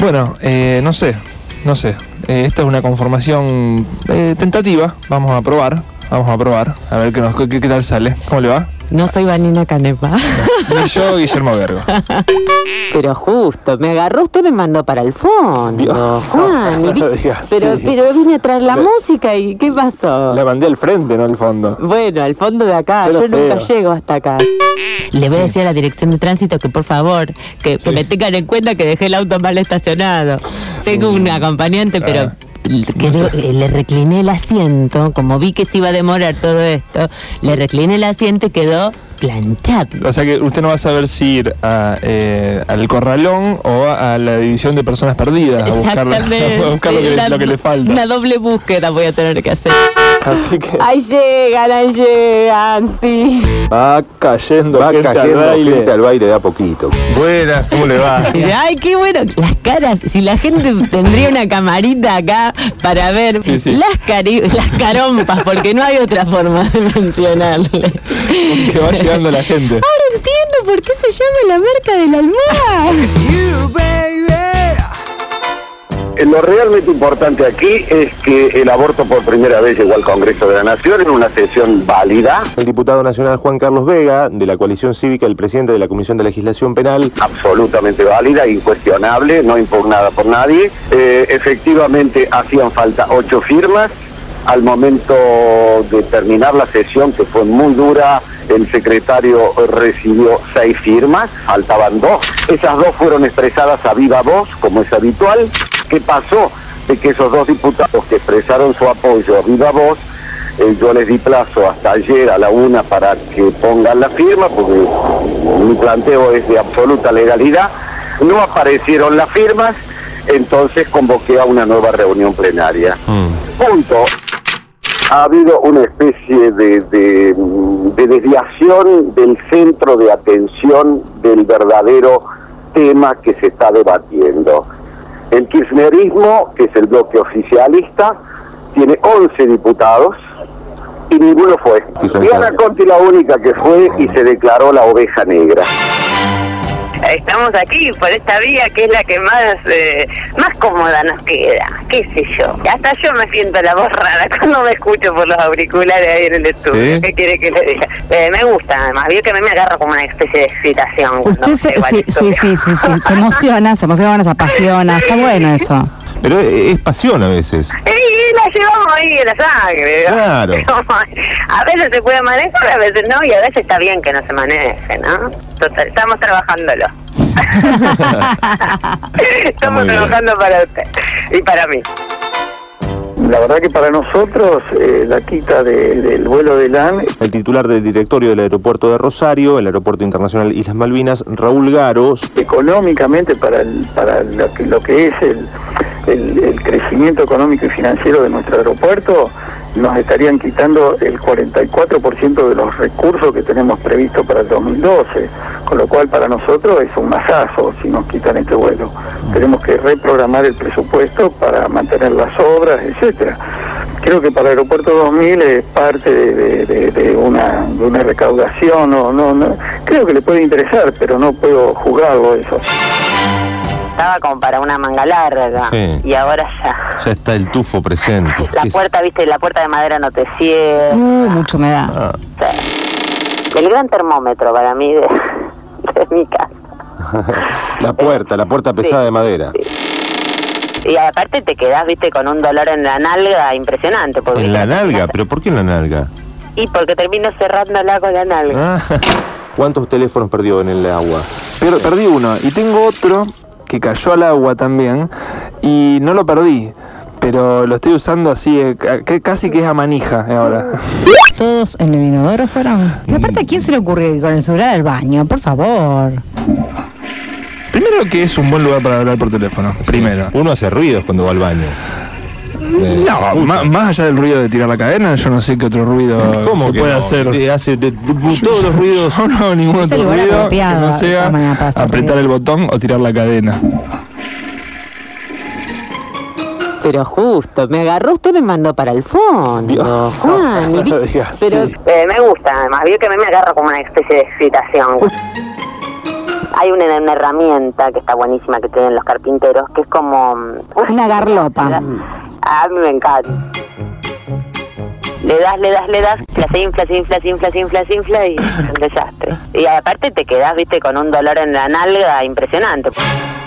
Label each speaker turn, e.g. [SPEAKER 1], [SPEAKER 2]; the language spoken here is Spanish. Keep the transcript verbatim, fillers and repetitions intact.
[SPEAKER 1] Bueno, eh, no sé, no sé. Eh, esta es una conformación eh, tentativa. Vamos a probar, vamos a probar. A ver qué, nos, qué, qué tal sale. ¿Cómo le va?
[SPEAKER 2] No soy Vanina Canepa.
[SPEAKER 1] Ni yo, Guillermo Gergo.
[SPEAKER 2] Pero justo, me agarró, usted me mandó para el fondo.
[SPEAKER 1] Dios,
[SPEAKER 2] Juan,
[SPEAKER 1] no,
[SPEAKER 2] y vi-
[SPEAKER 1] no lo digas
[SPEAKER 2] pero,
[SPEAKER 1] así.
[SPEAKER 2] pero vine a traer la
[SPEAKER 1] Le-
[SPEAKER 2] música y ¿qué pasó?
[SPEAKER 1] La mandé al frente, no al fondo.
[SPEAKER 2] Bueno, al fondo de acá,
[SPEAKER 1] Suena
[SPEAKER 2] yo nunca
[SPEAKER 1] feo.
[SPEAKER 2] llego hasta acá. Le voy a decir a la dirección de tránsito que por favor, que,
[SPEAKER 1] Sí.
[SPEAKER 2] que me tengan en cuenta que dejé el auto mal estacionado. Tengo un acompañante, pero
[SPEAKER 1] Ah.
[SPEAKER 2] quedó- eh, le recliné el asiento, como vi que se iba a demorar todo esto, le recliné el asiento y quedó planchado.
[SPEAKER 1] O sea que usted no va a saber si ir a, eh, al corralón o a la división de personas perdidas a buscar,
[SPEAKER 2] Exactamente.
[SPEAKER 1] a buscar lo, que,
[SPEAKER 2] Una-
[SPEAKER 1] lo que le falta.
[SPEAKER 2] Una doble búsqueda voy a tener que hacer.
[SPEAKER 1] Así que
[SPEAKER 2] Ahí llegan, ahí llegan, sí.
[SPEAKER 1] va cayendo
[SPEAKER 3] Va
[SPEAKER 1] gente
[SPEAKER 3] cayendo
[SPEAKER 1] al baile.
[SPEAKER 3] gente al baile de a poquito.
[SPEAKER 1] Buenas, ¿cómo le va?
[SPEAKER 2] Dice, ay, qué bueno. Las caras, si la gente tendría una camarita acá para ver
[SPEAKER 1] Sí, sí.
[SPEAKER 2] Las, cari las carompas, porque no hay otra forma de mencionarle.
[SPEAKER 1] Que va llegando la gente.
[SPEAKER 2] Ahora entiendo por qué se llama la marca del almohad.
[SPEAKER 4] Lo realmente importante aquí es que el aborto por primera vez llegó al Congreso de la Nación en una sesión válida,
[SPEAKER 3] El diputado nacional Juan Carlos Vega, de la coalición cívica, el presidente de la Comisión de Legislación Penal.
[SPEAKER 4] absolutamente válida, incuestionable, no impugnada por nadie. Eh, efectivamente hacían falta ocho firmas. Al momento de terminar la sesión, que fue muy dura, el secretario recibió seis firmas, faltaban dos. Esas dos fueron expresadas a viva voz, como es habitual. ¿Qué pasó? De que esos dos diputados que expresaron su apoyo a viva voz, eh, yo les di plazo hasta ayer a la una para que pongan la firma, porque mi planteo es de absoluta legalidad. No aparecieron las firmas, entonces convoqué a una nueva reunión plenaria. Punto. Ha habido una especie de, de, de desviación del centro de atención del verdadero tema que se está debatiendo. El kirchnerismo, que es el bloque oficialista, tiene once diputados y ninguno fue.
[SPEAKER 3] Y son
[SPEAKER 4] Diana
[SPEAKER 3] cambios.
[SPEAKER 4] Conti la única que fue y se declaró la oveja negra.
[SPEAKER 5] Estamos aquí por esta vía que es la que más eh, más cómoda nos queda, qué sé yo. Hasta yo me siento la voz rara cuando me escucho por los auriculares ahí en el estudio.
[SPEAKER 3] ¿Sí?
[SPEAKER 5] ¿Qué quiere que le diga? Eh, me gusta además, vio que a mí me agarra como una especie de excitación. cuando
[SPEAKER 6] Usted se,
[SPEAKER 5] llego al
[SPEAKER 6] sí, sí,
[SPEAKER 5] estudio.
[SPEAKER 6] sí, sí, sí, se emociona, se emociona, se apasiona, está bueno eso.
[SPEAKER 3] Pero es, es pasión a veces.
[SPEAKER 5] Y la llevamos ahí en la sangre.
[SPEAKER 3] Claro.
[SPEAKER 5] A veces se puede manejar, a veces no, y a veces está bien que no se maneje, ¿no? Total, estamos trabajándolo. Estamos
[SPEAKER 3] muy bien.
[SPEAKER 5] trabajando para usted y para mí.
[SPEAKER 7] La verdad que para nosotros eh, la quita de- del vuelo de LAN
[SPEAKER 3] El titular del directorio del aeropuerto de Rosario, el aeropuerto internacional Islas Malvinas, Raúl Garos,
[SPEAKER 7] económicamente para, el- para lo, que, lo que es el, el- el crecimiento económico y financiero de nuestro aeropuerto, nos estarían quitando el cuarenta y cuatro por ciento de los recursos que tenemos previsto para el dos mil doce, con lo cual para nosotros es un masazo si nos quitan este vuelo. Tenemos que reprogramar el presupuesto para mantener las obras, etcétera. Creo que para el aeropuerto dos mil es parte de, de- de- de una, de una recaudación, no, no, no, creo que le puede interesar, pero no puedo juzgarlo eso.
[SPEAKER 5] Estaba como para una manga larga
[SPEAKER 3] Sí.
[SPEAKER 5] y ahora ya.
[SPEAKER 3] ya está el tufo presente.
[SPEAKER 5] La
[SPEAKER 3] ¿Qué-
[SPEAKER 5] puerta, viste, la puerta de madera no te cierra.
[SPEAKER 6] Uh, mucha humedad.
[SPEAKER 3] Ah,
[SPEAKER 5] El gran termómetro para mí de, de mi casa.
[SPEAKER 3] la puerta, la puerta pesada
[SPEAKER 5] Sí.
[SPEAKER 3] de madera.
[SPEAKER 5] Y aparte te quedás, viste, con un dolor en la nalga impresionante. Porque
[SPEAKER 3] En la nalga, pero ¿por qué en la nalga?
[SPEAKER 5] Y porque termino cerrándola con la nalga.
[SPEAKER 3] Ah. ¿Cuántos teléfonos perdió en el agua?
[SPEAKER 1] Pero perdí uno y tengo otro que cayó al agua también y no lo perdí, pero lo estoy usando así, eh, ca- que casi que es a manija ahora.
[SPEAKER 6] Todos en el inodoro fueron. Y aparte, ¿a quién se le ocurrió ir con el celular al baño? Por favor.
[SPEAKER 1] Primero que es un buen lugar para hablar por teléfono, primero.
[SPEAKER 3] Uno hace ruidos cuando va al baño. Eh, se
[SPEAKER 1] No,
[SPEAKER 3] escucha.
[SPEAKER 1] ma- más allá del ruido de tirar la cadena, yo no sé qué otro ruido
[SPEAKER 3] ¿Cómo
[SPEAKER 1] se
[SPEAKER 3] que
[SPEAKER 1] puede
[SPEAKER 3] no?
[SPEAKER 1] hacer.
[SPEAKER 3] Eh, hace de- de- todos los ruidos.
[SPEAKER 1] Yo no, ningún
[SPEAKER 6] Es el
[SPEAKER 1] otro
[SPEAKER 6] lugar
[SPEAKER 1] ruido que
[SPEAKER 6] apropiado,
[SPEAKER 1] no
[SPEAKER 6] de
[SPEAKER 1] sea
[SPEAKER 6] todas maneras, para hacer
[SPEAKER 1] apretar
[SPEAKER 6] ruido.
[SPEAKER 1] el botón o tirar la cadena.
[SPEAKER 2] Pero justo, me agarró, usted me mandó para el fondo.
[SPEAKER 1] Dios,
[SPEAKER 2] Juan, y
[SPEAKER 1] no
[SPEAKER 2] vi-
[SPEAKER 1] lo digas
[SPEAKER 2] pero
[SPEAKER 1] así.
[SPEAKER 5] Eh, me gusta además, vio que a mí me agarra como una especie de excitación. Hay una, una herramienta que está buenísima que tienen los carpinteros, que es como...
[SPEAKER 6] Una garlopa.
[SPEAKER 5] A mí me encanta. Le das, le das, le das, se infla, se infla, se infla, se infla, se infla y es un desastre. Y aparte te quedás, viste, con un dolor en la nalga impresionante.